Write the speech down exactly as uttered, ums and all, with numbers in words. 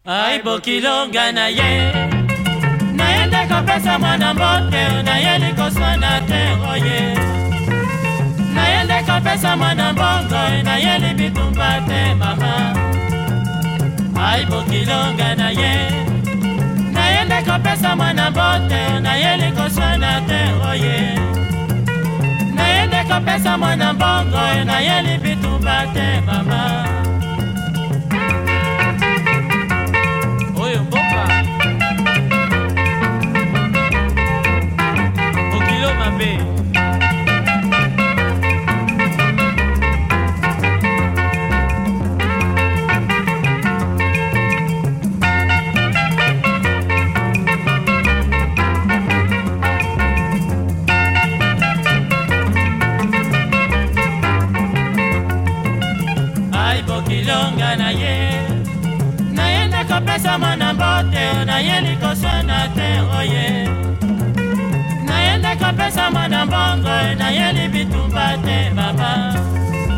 Ai bokilonga na ye naende kopesa mwana mbote nayeli koswana te oye naende kopesa mwana mbongo nayeli bitumba te mama ai bokilonga na ye naende kopesa mwana mbote nayeli koswana te oye naende kopesa mwana mbongo nayeli bitumba te mama Bokilonga na ye naende kopesa mwana mbote nayeli koswana te oye naende kopesa mwana mbongo nayeli bitumba te baba